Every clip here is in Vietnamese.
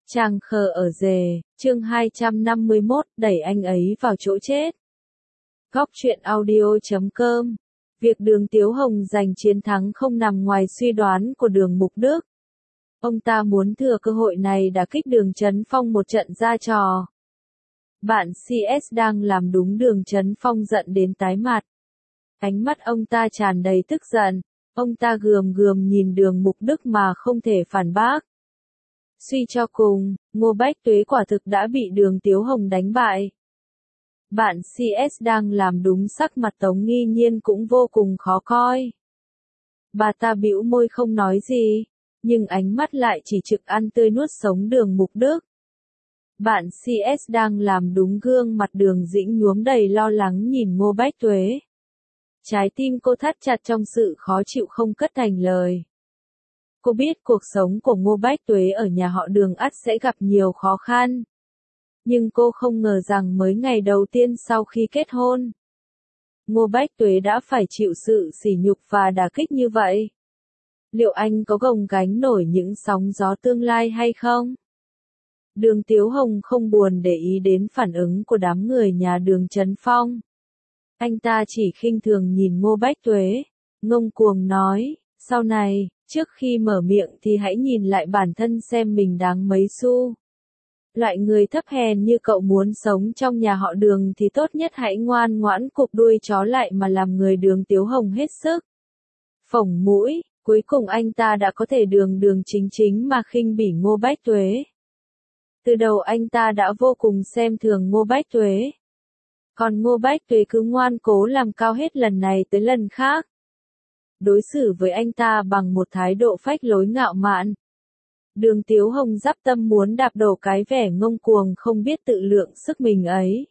Chàng khờ ở rề, chương 251, đẩy anh ấy vào chỗ chết. Góc truyện audio.com. Việc Đường Tiếu Hồng giành chiến thắng không nằm ngoài suy đoán của Đường Mục Đức. Ông ta muốn thừa cơ hội này đả kích Đường Chấn Phong một trận ra trò. Bạn CS đang làm đúng. Đường Chấn Phong giận đến tái mặt. Ánh mắt ông ta tràn đầy tức giận, ông ta gườm gườm nhìn Đường Mục Đức mà không thể phản bác. Suy cho cùng, Ngô Bách Tuế quả thực đã bị Đường Tiếu Hồng đánh bại. Bạn CS đang làm đúng. Sắc mặt Tống Nghi Nhiên cũng vô cùng khó coi. Bà ta bĩu môi không nói gì, nhưng ánh mắt lại chỉ trực ăn tươi nuốt sống Đường Mục Đức. Bạn CS đang làm đúng. Gương mặt Đường Dĩnh nhuốm đầy lo lắng nhìn Ngô Bách Tuế. Trái tim cô thắt chặt trong sự khó chịu không cất thành lời. Cô biết cuộc sống của Ngô Bách Tuế ở nhà họ Đường ắt sẽ gặp nhiều khó khăn. Nhưng cô không ngờ rằng mới ngày đầu tiên sau khi kết hôn, Ngô Bách Tuế đã phải chịu sự sỉ nhục và đả kích như vậy. Liệu anh có gồng gánh nổi những sóng gió tương lai hay không? Đường Tiếu Hồng không buồn để ý đến phản ứng của đám người nhà Đường Chấn Phong. Anh ta chỉ khinh thường nhìn Ngô Bách Tuế, ngông cuồng nói, sau này, trước khi mở miệng thì hãy nhìn lại bản thân xem mình đáng mấy xu. Loại người thấp hèn như cậu muốn sống trong nhà họ Đường thì tốt nhất hãy ngoan ngoãn cụp đuôi chó lại mà làm người. Đường Tiếu Hồng hết sức phồng mũi, cuối cùng anh ta đã có thể đường chính chính mà khinh bỉ Ngô Bách Tuế. Từ đầu anh ta đã vô cùng xem thường Ngô Bách Tuế. Còn Ngô Bách Tuế cứ ngoan cố làm cao hết lần này tới lần khác. Đối xử với anh ta bằng một thái độ phách lối ngạo mạn. Đường Tiếu Hồng dắp tâm muốn đạp đổ cái vẻ ngông cuồng không biết tự lượng sức mình ấy.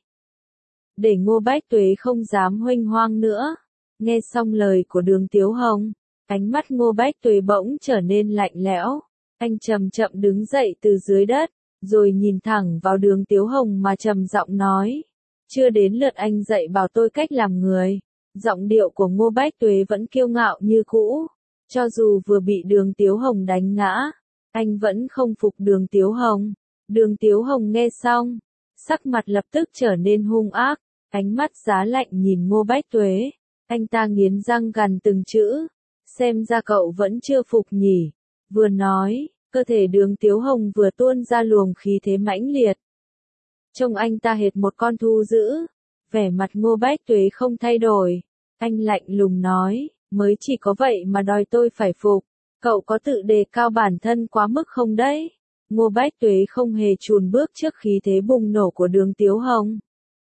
Để Ngô Bách Tuế không dám huênh hoang nữa. Nghe xong lời của Đường Tiếu Hồng, ánh mắt Ngô Bách Tuế bỗng trở nên lạnh lẽo. Anh chậm chậm đứng dậy từ dưới đất, rồi nhìn thẳng vào Đường Tiếu Hồng mà trầm giọng nói. Chưa đến lượt anh dạy bảo tôi cách làm người. Giọng điệu của Ngô Bách Tuế vẫn kiêu ngạo như cũ. Cho dù vừa bị Đường Tiếu Hồng đánh ngã, anh vẫn không phục Đường Tiếu Hồng. Đường Tiếu Hồng nghe xong, sắc mặt lập tức trở nên hung ác, ánh mắt giá lạnh nhìn Ngô Bách Tuế. Anh ta nghiến răng gằn từng chữ. Xem ra cậu vẫn chưa phục nhỉ. Vừa nói, cơ thể Đường Tiếu Hồng vừa tuôn ra luồng khí thế mãnh liệt. Trông anh ta hệt một con thu dữ. Vẻ mặt Ngô Bách Tuế không thay đổi. Anh lạnh lùng nói, mới chỉ có vậy mà đòi tôi phải phục. Cậu có tự đề cao bản thân quá mức không đấy? Ngô Bách Tuế không hề chùn bước trước khí thế bùng nổ của Đường Tiếu Hồng.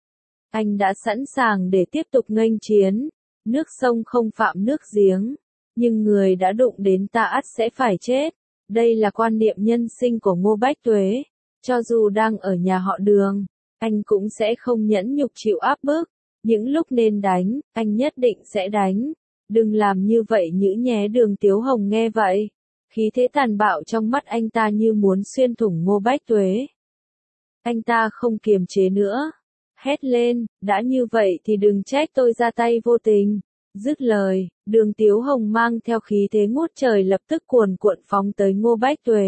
Anh đã sẵn sàng để tiếp tục nghênh chiến. Nước sông không phạm nước giếng. Nhưng người đã đụng đến ta ắt sẽ phải chết. Đây là quan niệm nhân sinh của Ngô Bách Tuế. Cho dù đang ở nhà họ Đường, anh cũng sẽ không nhẫn nhục chịu áp bức. Những lúc nên đánh, anh nhất định sẽ đánh. Đừng làm như vậy nhữ nhé. Đường Tiếu Hồng nghe vậy. Khí thế tàn bạo trong mắt anh ta như muốn xuyên thủng Ngô Bách Tuế. Anh ta không kiềm chế nữa. Hét lên, đã như vậy thì đừng trách tôi ra tay vô tình. Dứt lời, Đường Tiếu Hồng mang theo khí thế ngút trời lập tức cuồn cuộn phóng tới Ngô Bách Tuế.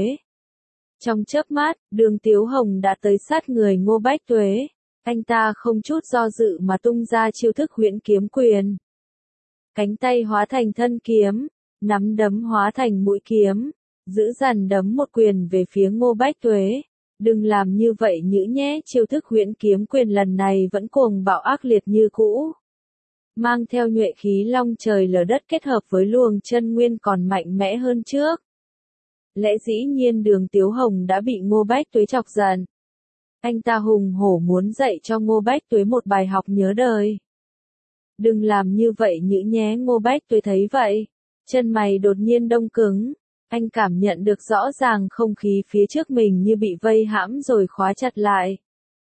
Trong chớp mắt, Đường Tiếu Hồng đã tới sát người Ngô Bách Tuế. Anh ta không chút do dự mà tung ra chiêu thức huyễn kiếm quyền. Cánh tay hóa thành thân kiếm, nắm đấm hóa thành mũi kiếm, giữ dằn đấm một quyền về phía Ngô Bách Tuế. Đừng làm như vậy nhữ nhé. Chiêu thức huyễn kiếm quyền lần này vẫn cuồng bạo ác liệt như cũ. Mang theo nhuệ khí long trời lở đất kết hợp với luồng chân nguyên còn mạnh mẽ hơn trước. Lẽ dĩ nhiên Đường Tiếu Hồng đã bị Ngô Bách Tuế chọc giận. Anh ta hùng hổ muốn dạy cho Ngô Bách Tuế một bài học nhớ đời. Đừng làm như vậy nhữ nhé. Ngô Bách Tuế thấy vậy, chân mày đột nhiên đông cứng. Anh cảm nhận được rõ ràng không khí phía trước mình như bị vây hãm rồi khóa chặt lại.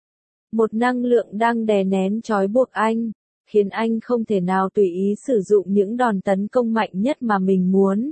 Một năng lượng đang đè nén trói buộc anh, khiến anh không thể nào tùy ý sử dụng những đòn tấn công mạnh nhất mà mình muốn.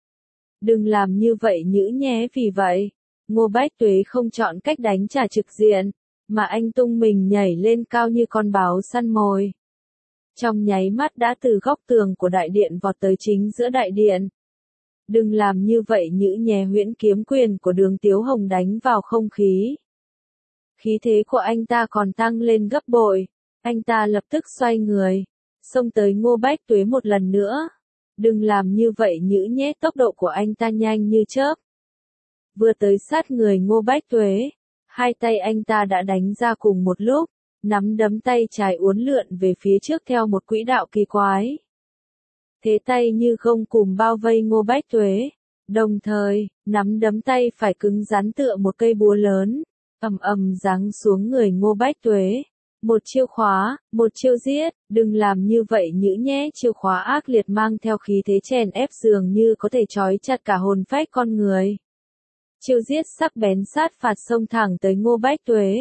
Đừng làm như vậy nhữ nhé. Vì vậy, Ngô Bách Tuế không chọn cách đánh trả trực diện, mà anh tung mình nhảy lên cao như con báo săn mồi. Trong nháy mắt đã từ góc tường của đại điện vọt tới chính giữa đại điện. Đừng làm như vậy nhữ nhé, huyễn kiếm quyền của Đường Tiếu Hồng đánh vào không khí. Khí thế của anh ta còn tăng lên gấp bội. Anh ta lập tức xoay người, xông tới Ngô Bách Tuế một lần nữa. Đừng làm như vậy nhữ nhé, tốc độ của anh ta nhanh như chớp. Vừa tới sát người Ngô Bách Tuế, hai tay anh ta đã đánh ra cùng một lúc, nắm đấm tay trái uốn lượn về phía trước theo một quỹ đạo kỳ quái. Thế tay như gông cùm bao vây Ngô Bách Tuế, đồng thời, nắm đấm tay phải cứng rắn tựa một cây búa lớn, ầm ầm giáng xuống người Ngô Bách Tuế. Một chiêu khóa, một chiêu giết, đừng làm như vậy nhữ nhé, chiêu khóa ác liệt mang theo khí thế chèn ép dường như có thể trói chặt cả hồn phách con người. Chiêu giết sắc bén sát phạt xông thẳng tới Ngô Bách Tuế.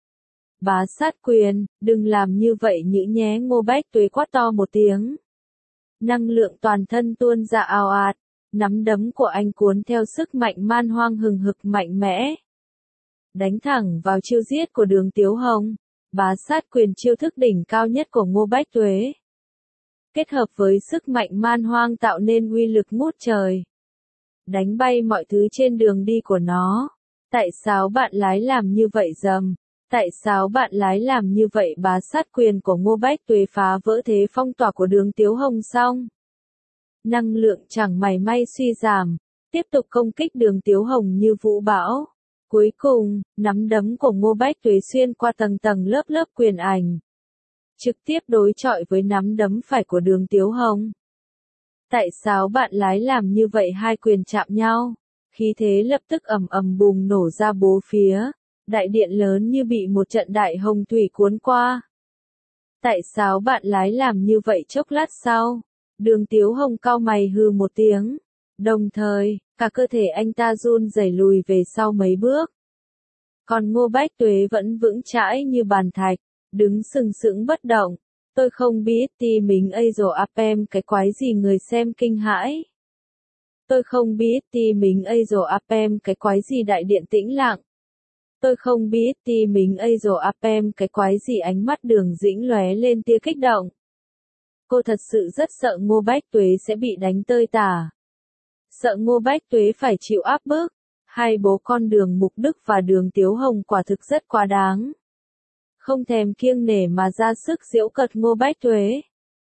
Bá sát quyền, đừng làm như vậy nhữ nhé, Ngô Bách Tuế quát to một tiếng. Năng lượng toàn thân tuôn ra ào ạt, nắm đấm của anh cuốn theo sức mạnh man hoang hừng hực mạnh mẽ. Đánh thẳng vào chiêu giết của Đường Tiếu Hồng, bá sát quyền chiêu thức đỉnh cao nhất của Ngô Bách Tuế. Kết hợp với sức mạnh man hoang tạo nên uy lực ngút trời. Đánh bay mọi thứ trên đường đi của nó. Tại sao bạn lái làm như vậy dầm? Tại sao bạn lái làm như vậy? Bá sát quyền của Ngô Bách Tuế phá vỡ thế phong tỏa của Đường Tiếu Hồng xong. Năng lượng chẳng mảy may suy giảm, tiếp tục công kích Đường Tiếu Hồng như vũ bão. Cuối cùng, nắm đấm của Ngô Bách Tuế xuyên qua tầng tầng lớp lớp quyền ảnh, trực tiếp đối chọi với nắm đấm phải của Đường Tiếu Hồng. Tại sao bạn lái làm như vậy? Hai quyền chạm nhau, khí thế lập tức ầm ầm bùng nổ ra bốn phía, đại điện lớn như bị một trận đại hồng thủy cuốn qua. Tại sao bạn lái làm như vậy? Chốc lát sau, Đường Tiếu Hồng cau mày hừ một tiếng, đồng thời, cả cơ thể anh ta run rẩy lùi về sau mấy bước. Còn Ngô Bách Tuế vẫn vững chãi như bàn thạch, đứng sừng sững bất động. Tôi không biết ti mình Azo Apem cái quái gì, người xem kinh hãi. Tôi không biết ti mình Azo Apem cái quái gì, đại điện tĩnh lặng. Tôi không biết ti mình Azo Apem cái quái gì, ánh mắt Đường Dĩnh lóe lên tia kích động. Cô thật sự rất sợ Ngô Bách Tuế sẽ bị đánh tơi tả. Sợ Ngô Bách Tuế phải chịu áp bức. Hai bố con Đường Mục Đức và Đường Tiếu Hồng quả thực rất quá đáng. Không thèm kiêng nể mà ra sức giễu cợt Ngô Bách Tuế.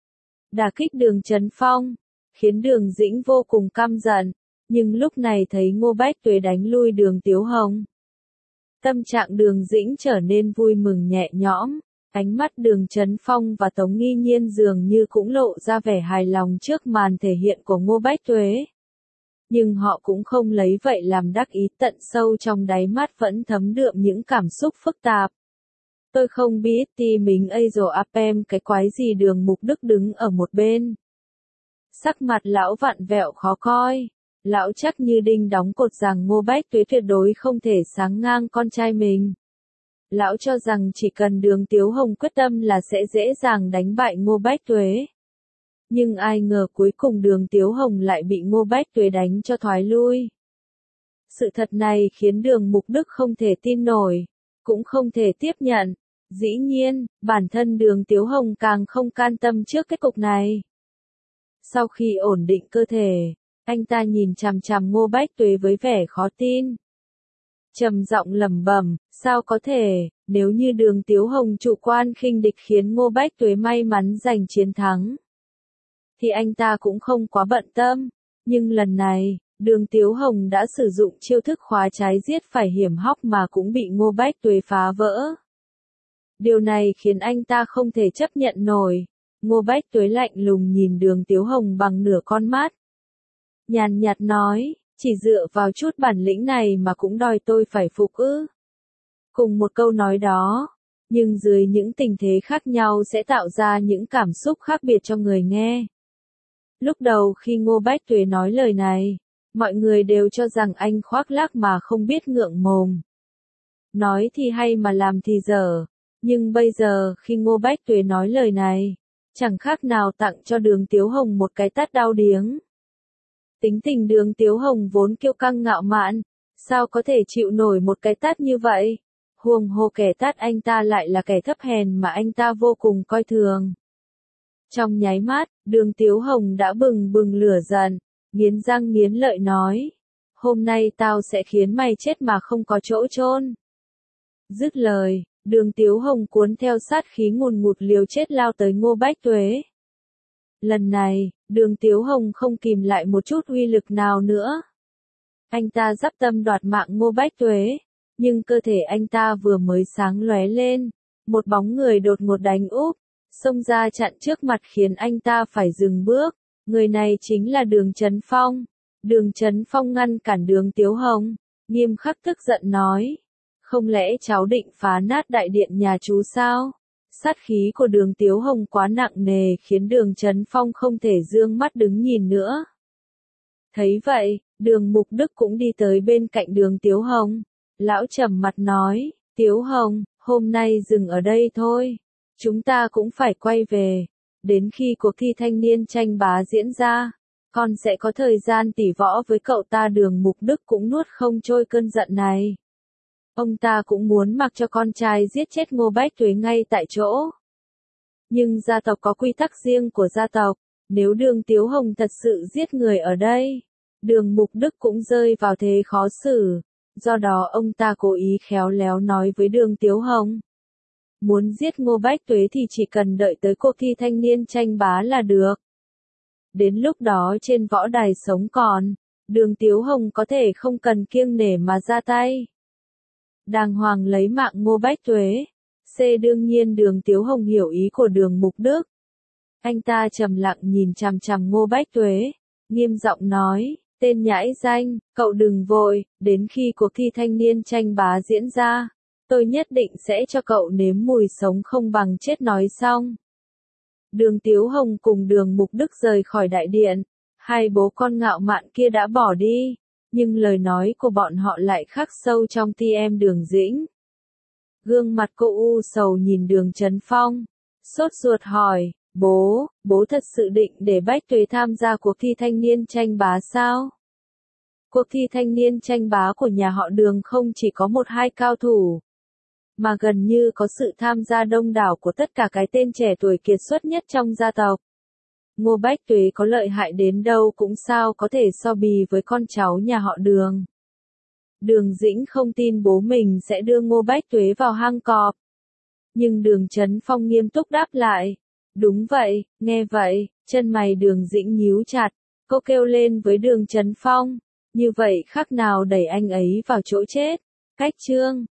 Đả kích Đường Chấn Phong, khiến Đường Dĩnh vô cùng căm giận, nhưng lúc này thấy Ngô Bách Tuế đánh lui Đường Tiếu Hồng. Tâm trạng Đường Dĩnh trở nên vui mừng nhẹ nhõm, ánh mắt Đường Chấn Phong và Tống Nghi Nhiên dường như cũng lộ ra vẻ hài lòng trước màn thể hiện của Ngô Bách Tuế. Nhưng họ cũng không lấy vậy làm đắc ý, tận sâu trong đáy mắt vẫn thấm đượm những cảm xúc phức tạp. Tôi không biết ti mình Azo Apem cái quái gì. Đường Mục Đức đứng ở một bên. Sắc mặt lão vặn vẹo khó coi. Lão chắc như đinh đóng cột rằng Ngô Bách Tuế tuyệt đối không thể sáng ngang con trai mình. Lão cho rằng chỉ cần Đường Tiếu Hồng quyết tâm là sẽ dễ dàng đánh bại Ngô Bách Tuế. Nhưng ai ngờ cuối cùng Đường Tiếu Hồng lại bị Ngô Bách Tuế đánh cho thoái lui. Sự thật này khiến Đường Mục Đức không thể tin nổi, cũng không thể tiếp nhận. Dĩ nhiên, bản thân Đường Tiếu Hồng càng không can tâm trước kết cục này. Sau khi ổn định cơ thể, anh ta nhìn chằm chằm Ngô Bách Tuế với vẻ khó tin. Trầm giọng lẩm bẩm, sao có thể, nếu như Đường Tiếu Hồng chủ quan khinh địch khiến Ngô Bách Tuế may mắn giành chiến thắng, thì anh ta cũng không quá bận tâm. Nhưng lần này, Đường Tiếu Hồng đã sử dụng chiêu thức khóa trái giết phải hiểm hóc mà cũng bị Ngô Bách Tuế phá vỡ. Điều này khiến anh ta không thể chấp nhận nổi. Ngô Bách Tuế lạnh lùng nhìn Đường Tiếu Hồng bằng nửa con mắt. Nhàn nhạt nói, chỉ dựa vào chút bản lĩnh này mà cũng đòi tôi phải phục ư? Cùng một câu nói đó, nhưng dưới những tình thế khác nhau sẽ tạo ra những cảm xúc khác biệt cho người nghe. Lúc đầu khi Ngô Bách Tuế nói lời này, mọi người đều cho rằng anh khoác lác mà không biết ngượng mồm. Nói thì hay mà làm thì dở. Nhưng bây giờ khi Ngô Bách Tuế nói lời này, chẳng khác nào tặng cho Đường Tiếu Hồng một cái tát đau điếng. Tính tình Đường Tiếu Hồng vốn kiêu căng ngạo mạn, sao có thể chịu nổi một cái tát như vậy? Huống hồ kẻ tát anh ta lại là kẻ thấp hèn mà anh ta vô cùng coi thường. Trong nháy mắt, Đường Tiếu Hồng đã bừng bừng lửa giận, nghiến răng nghiến lợi nói. Hôm nay tao sẽ khiến mày chết mà không có chỗ chôn. Dứt lời, Đường Tiếu Hồng cuốn theo sát khí ngùn ngụt liều chết lao tới Ngô Bách Tuế. Lần này, Đường Tiếu Hồng không kìm lại một chút uy lực nào nữa. Anh ta dắp tâm đoạt mạng Ngô Bách Tuế, nhưng cơ thể anh ta vừa mới sáng lóe lên, một bóng người đột ngột đánh úp, xông ra chặn trước mặt khiến anh ta phải dừng bước. Người này chính là Đường Chấn Phong. Đường Chấn Phong ngăn cản Đường Tiếu Hồng, nghiêm khắc tức giận nói. Không lẽ cháu định phá nát đại điện nhà chú sao? Sát khí của Đường Tiếu Hồng quá nặng nề khiến Đường Chấn Phong không thể dương mắt đứng nhìn nữa. Thấy vậy, Đường Mục Đức cũng đi tới bên cạnh Đường Tiếu Hồng. Lão trầm mặt nói, Tiếu Hồng, hôm nay dừng ở đây thôi. Chúng ta cũng phải quay về. Đến khi cuộc thi thanh niên tranh bá diễn ra, con sẽ có thời gian tỉ võ với cậu ta. Đường Mục Đức cũng nuốt không trôi cơn giận này. Ông ta cũng muốn mặc cho con trai giết chết Ngô Bách Tuế ngay tại chỗ. Nhưng gia tộc có quy tắc riêng của gia tộc, nếu Đường Tiếu Hồng thật sự giết người ở đây, Đường Mục Đức cũng rơi vào thế khó xử. Do đó ông ta cố ý khéo léo nói với Đường Tiếu Hồng. Muốn giết Ngô Bách Tuế thì chỉ cần đợi tới cuộc thi thanh niên tranh bá là được. Đến lúc đó trên võ đài sống còn, Đường Tiếu Hồng có thể không cần kiêng nể mà ra tay. Đàng hoàng lấy mạng Ngô Bách Tuế. Đương nhiên Đường Tiếu Hồng hiểu ý của Đường Mục Đức. Anh ta trầm lặng nhìn chằm chằm Ngô Bách Tuế, nghiêm giọng nói, tên nhãi danh, cậu đừng vội, đến khi cuộc thi thanh niên tranh bá diễn ra, tôi nhất định sẽ cho cậu nếm mùi sống không bằng chết. Nói xong, Đường Tiếu Hồng cùng Đường Mục Đức rời khỏi đại điện. Hai bố con ngạo mạn kia đã bỏ đi, nhưng lời nói của bọn họ lại khắc sâu trong tim em Đường Dĩnh. Gương mặt cô u sầu nhìn Đường Chấn Phong, sốt ruột hỏi, bố thật sự định để Bách Tuế tham gia cuộc thi thanh niên tranh bá sao? Cuộc thi thanh niên tranh bá của nhà họ Đường không chỉ có một hai cao thủ, mà gần như có sự tham gia đông đảo của tất cả cái tên trẻ tuổi kiệt xuất nhất trong gia tộc. Ngô Bách Tuế có lợi hại đến đâu cũng sao có thể so bì với con cháu nhà họ Đường. Đường Dĩnh không tin bố mình sẽ đưa Ngô Bách Tuế vào hang cọp. Nhưng Đường Chấn Phong nghiêm túc đáp lại. Đúng vậy. Nghe vậy, chân mày Đường Dĩnh nhíu chặt. Cô kêu lên với Đường Chấn Phong. Như vậy khác nào đẩy anh ấy vào chỗ chết. Cách chương